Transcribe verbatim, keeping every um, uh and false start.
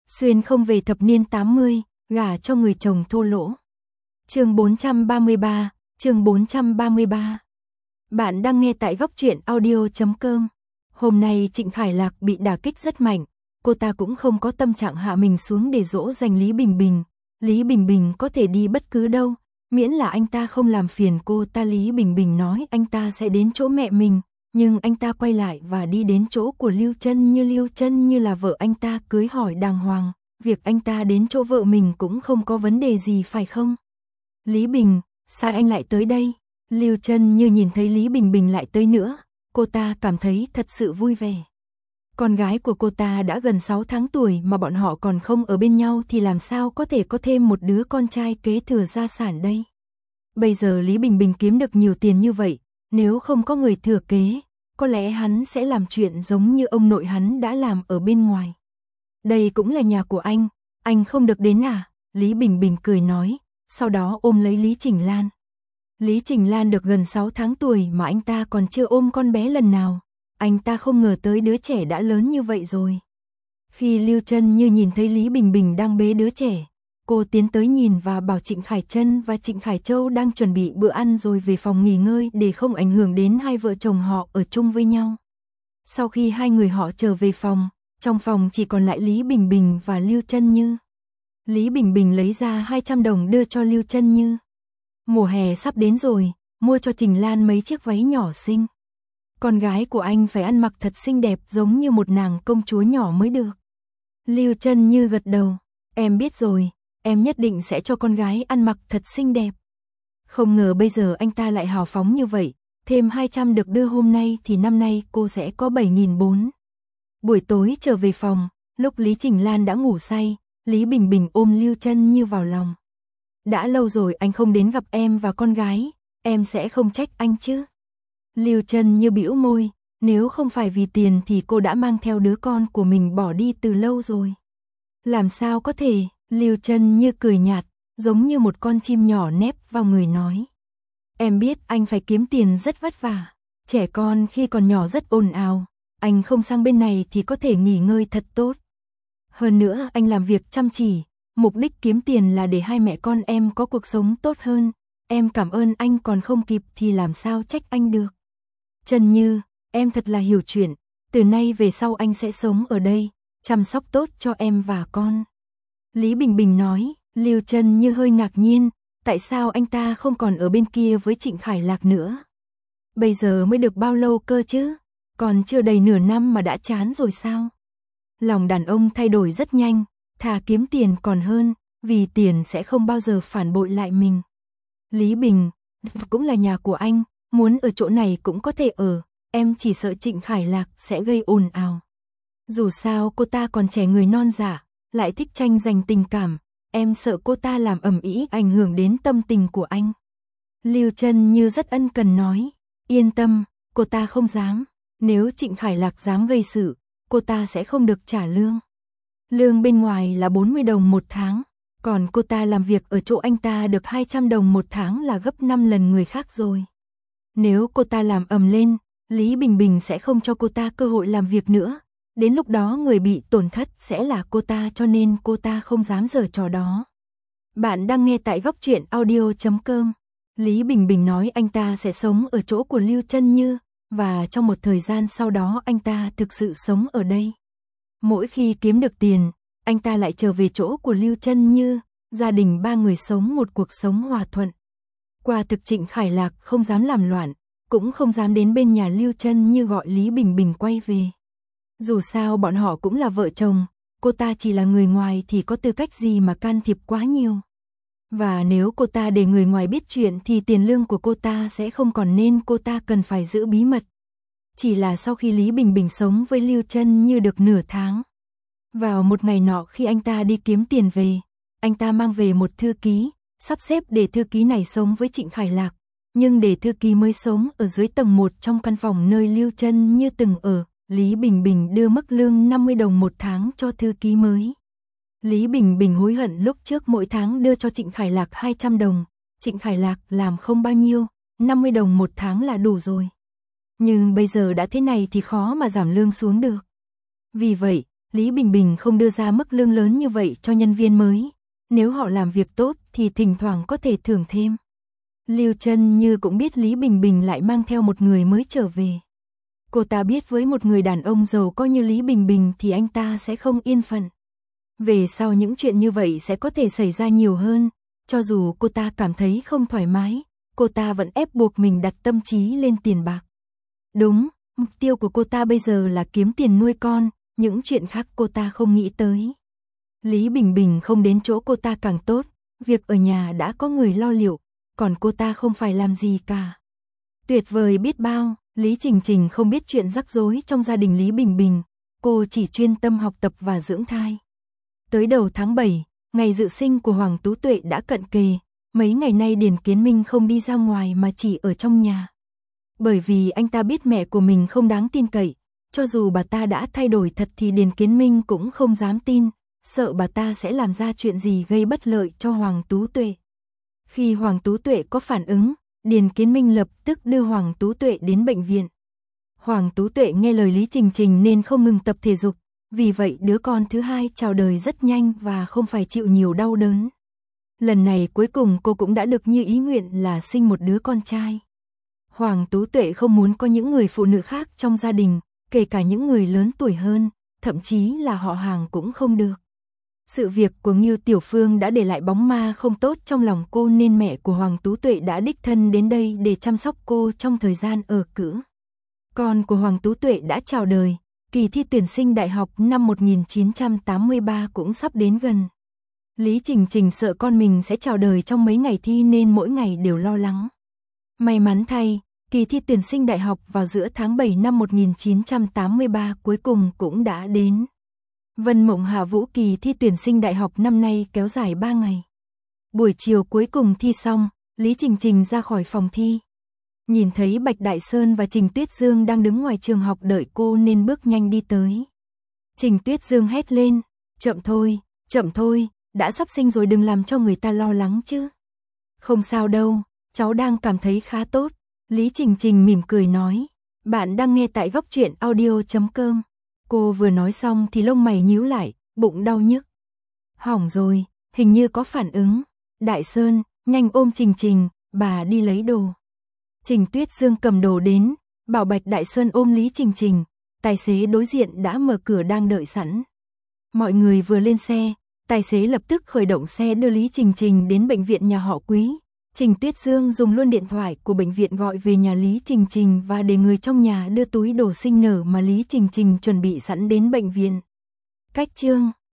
Xuyên không về thập niên tám mươi, gả cho người chồng thô lỗ. Chương bốn trăm ba mươi ba, chương bốn trăm ba mươi ba. Bạn đang nghe tại góc truyện audio chấm com. Hôm nay Trịnh Khải Lạc bị đả kích rất mạnh, cô ta cũng không có tâm trạng hạ mình xuống để dỗ dành Lý Bình Bình. Lý Bình Bình có thể đi bất cứ đâu, miễn là anh ta không làm phiền cô ta. Lý Bình Bình nói anh ta sẽ đến chỗ mẹ mình, nhưng anh ta quay lại và đi đến chỗ của Lưu Chân Như. Lưu Chân Như là vợ anh ta cưới hỏi đàng hoàng, việc anh ta đến chỗ vợ mình cũng không có vấn đề gì phải không? Lý Bình, sao anh lại tới đây? Lưu Chân Như nhìn thấy Lý Bình Bình lại tới nữa, cô ta cảm thấy thật sự vui vẻ. Con gái của cô ta đã gần sáu tháng tuổi mà bọn họ còn không ở bên nhau thì làm sao có thể có thêm một đứa con trai kế thừa gia sản đây? Bây giờ Lý Bình Bình kiếm được nhiều tiền như vậy, nếu không có người thừa kế, có lẽ hắn sẽ làm chuyện giống như ông nội hắn đã làm ở bên ngoài. Đây cũng là nhà của anh, anh không được đến à? Lý Bình Bình cười nói, sau đó ôm lấy Lý Trình Lan. Lý Trình Lan được gần sáu tháng tuổi mà anh ta còn chưa ôm con bé lần nào. Anh ta không ngờ tới đứa trẻ đã lớn như vậy rồi. Khi Lưu Chân Như nhìn thấy Lý Bình Bình đang bế đứa trẻ, cô tiến tới nhìn và bảo Trịnh Khải Trân và Trịnh Khải Châu đang chuẩn bị bữa ăn rồi về phòng nghỉ ngơi để không ảnh hưởng đến hai vợ chồng họ ở chung với nhau. Sau khi hai người họ trở về phòng, trong phòng chỉ còn lại Lý Bình Bình và Lưu Chân Như. Lý Bình Bình lấy ra hai trăm đồng đưa cho Lưu Chân Như. Mùa hè sắp đến rồi, mua cho Trình Lan mấy chiếc váy nhỏ xinh. Con gái của anh phải ăn mặc thật xinh đẹp giống như một nàng công chúa nhỏ mới được. Lưu Chân Như gật đầu, em biết rồi, em nhất định sẽ cho con gái ăn mặc thật xinh đẹp. Không ngờ bây giờ anh ta lại hào phóng như vậy, thêm hai trăm được đưa hôm nay thì năm nay cô sẽ có bảy nghìn bốn trăm. Buổi tối trở về phòng, lúc Lý Trình Lan đã ngủ say, Lý Bình Bình ôm Lưu Chân Như vào lòng. Đã lâu rồi anh không đến gặp em và con gái, em sẽ không trách anh chứ? Lưu Chân Như bĩu môi, nếu không phải vì tiền thì cô đã mang theo đứa con của mình bỏ đi từ lâu rồi. Làm sao có thể? Lưu Chân Như cười nhạt, giống như một con chim nhỏ nép vào người nói. Em biết anh phải kiếm tiền rất vất vả, trẻ con khi còn nhỏ rất ồn ào, anh không sang bên này thì có thể nghỉ ngơi thật tốt. Hơn nữa anh làm việc chăm chỉ, mục đích kiếm tiền là để hai mẹ con em có cuộc sống tốt hơn, em cảm ơn anh còn không kịp thì làm sao trách anh được. Chân Như, em thật là hiểu chuyện, từ nay về sau anh sẽ sống ở đây, chăm sóc tốt cho em và con. Lý Bình Bình nói. Lưu Chân Như hơi ngạc nhiên, tại sao anh ta không còn ở bên kia với Trịnh Khải Lạc nữa? Bây giờ mới được bao lâu cơ chứ? Còn chưa đầy nửa năm mà đã chán rồi sao? Lòng đàn ông thay đổi rất nhanh, thà kiếm tiền còn hơn, vì tiền sẽ không bao giờ phản bội lại mình. Lý Bình, cũng là nhà của anh, muốn ở chỗ này cũng có thể ở, em chỉ sợ Trịnh Khải Lạc sẽ gây ồn ào. Dù sao cô ta còn trẻ người non dạ, lại thích tranh giành tình cảm, em sợ cô ta làm ầm ĩ ảnh hưởng đến tâm tình của anh. Lưu Chân Như rất ân cần nói, yên tâm, cô ta không dám, nếu Trịnh Khải Lạc dám gây sự, cô ta sẽ không được trả lương. Lương bên ngoài là bốn mươi đồng một tháng, còn cô ta làm việc ở chỗ anh ta được hai trăm đồng một tháng là gấp năm lần người khác rồi. Nếu cô ta làm ầm lên, Lý Bình Bình sẽ không cho cô ta cơ hội làm việc nữa. Đến lúc đó người bị tổn thất sẽ là cô ta, cho nên cô ta không dám giở trò đó. Bạn đang nghe tại góc truyện audio chấm com. Lý Bình Bình nói anh ta sẽ sống ở chỗ của Lưu Chân Như, và trong một thời gian sau đó anh ta thực sự sống ở đây. Mỗi khi kiếm được tiền, anh ta lại trở về chỗ của Lưu Chân Như, gia đình ba người sống một cuộc sống hòa thuận. Quả thực Trịnh Khải Lạc không dám làm loạn, cũng không dám đến bên nhà Lưu Chân Như gọi Lý Bình Bình quay về. Dù sao bọn họ cũng là vợ chồng, cô ta chỉ là người ngoài thì có tư cách gì mà can thiệp quá nhiều. Và nếu cô ta để người ngoài biết chuyện thì tiền lương của cô ta sẽ không còn, nên cô ta cần phải giữ bí mật. Chỉ là sau khi Lý Bình Bình sống với Lưu Chân Như được nửa tháng, vào một ngày nọ khi anh ta đi kiếm tiền về, anh ta mang về một thư ký, sắp xếp để thư ký này sống với Trịnh Khải Lạc, nhưng để thư ký mới sống ở dưới tầng một trong căn phòng nơi Lưu Chân Như từng ở. Lý Bình Bình đưa mức lương năm mươi đồng một tháng cho thư ký mới. Lý Bình Bình hối hận lúc trước mỗi tháng đưa cho Trịnh Khải Lạc hai trăm đồng, Trịnh Khải Lạc làm không bao nhiêu, năm mươi đồng một tháng là đủ rồi. Nhưng bây giờ đã thế này thì khó mà giảm lương xuống được. Vì vậy, Lý Bình Bình không đưa ra mức lương lớn như vậy cho nhân viên mới. Nếu họ làm việc tốt thì thỉnh thoảng có thể thưởng thêm. Lưu Chân Như cũng biết Lý Bình Bình lại mang theo một người mới trở về. Cô ta biết với một người đàn ông giàu có như Lý Bình Bình thì anh ta sẽ không yên phận. Về sau những chuyện như vậy sẽ có thể xảy ra nhiều hơn. Cho dù cô ta cảm thấy không thoải mái, cô ta vẫn ép buộc mình đặt tâm trí lên tiền bạc. Đúng, mục tiêu của cô ta bây giờ là kiếm tiền nuôi con, những chuyện khác cô ta không nghĩ tới. Lý Bình Bình không đến chỗ cô ta càng tốt, việc ở nhà đã có người lo liệu, còn cô ta không phải làm gì cả. Tuyệt vời biết bao, Lý Trình Trình không biết chuyện rắc rối trong gia đình Lý Bình Bình, cô chỉ chuyên tâm học tập và dưỡng thai. Tới đầu tháng bảy, ngày dự sinh của Hoàng Tú Tuệ đã cận kề, mấy ngày nay Điền Kiến Minh không đi ra ngoài mà chỉ ở trong nhà. Bởi vì anh ta biết mẹ của mình không đáng tin cậy, cho dù bà ta đã thay đổi thật thì Điền Kiến Minh cũng không dám tin, sợ bà ta sẽ làm ra chuyện gì gây bất lợi cho Hoàng Tú Tuệ. Khi Hoàng Tú Tuệ có phản ứng, Điền Kiến Minh lập tức đưa Hoàng Tú Tuệ đến bệnh viện. Hoàng Tú Tuệ nghe lời Lý Trình Trình nên không ngừng tập thể dục, vì vậy đứa con thứ hai chào đời rất nhanh và không phải chịu nhiều đau đớn. Lần này cuối cùng cô cũng đã được như ý nguyện là sinh một đứa con trai. Hoàng Tú Tuệ không muốn có những người phụ nữ khác trong gia đình, kể cả những người lớn tuổi hơn, thậm chí là họ hàng cũng không được. Sự việc của Ngưu Tiểu Phương đã để lại bóng ma không tốt trong lòng cô nên mẹ của Hoàng Tú Tuệ đã đích thân đến đây để chăm sóc cô trong thời gian ở cữ. Con của Hoàng Tú Tuệ đã chào đời, kỳ thi tuyển sinh đại học năm một nghìn chín trăm tám mươi ba cũng sắp đến gần. Lý Trình Trình sợ con mình sẽ chào đời trong mấy ngày thi nên mỗi ngày đều lo lắng. May mắn thay, kỳ thi tuyển sinh đại học vào giữa tháng bảy năm một nghìn chín trăm tám mươi ba cuối cùng cũng đã đến. Vân Mộng Hạ Vũ kỳ thi tuyển sinh đại học năm nay kéo dài ba ngày. Buổi chiều cuối cùng thi xong, Lý Trình Trình ra khỏi phòng thi. Nhìn thấy Bạch Đại Sơn và Trình Tuyết Dương đang đứng ngoài trường học đợi cô nên bước nhanh đi tới. Trình Tuyết Dương hét lên, chậm thôi, chậm thôi, đã sắp sinh rồi đừng làm cho người ta lo lắng chứ. Không sao đâu, cháu đang cảm thấy khá tốt. Lý Trình Trình mỉm cười nói, bạn đang nghe tại góc truyện audio chấm com. Cô vừa nói xong thì lông mày nhíu lại, bụng đau nhức. Hỏng rồi, hình như có phản ứng. Đại Sơn, nhanh ôm Trình Trình, bà đi lấy đồ. Trình Tuyết Dương cầm đồ đến, bảo Bạch Đại Sơn ôm Lý Trình Trình. Tài xế đối diện đã mở cửa đang đợi sẵn. Mọi người vừa lên xe, tài xế lập tức khởi động xe đưa Lý Trình Trình đến bệnh viện nhà họ Quý. Trình Tuyết Dương dùng luôn điện thoại của bệnh viện gọi về nhà Lý Trình Trình và để người trong nhà đưa túi đồ sinh nở mà Lý Trình Trình chuẩn bị sẵn đến bệnh viện. Cách chương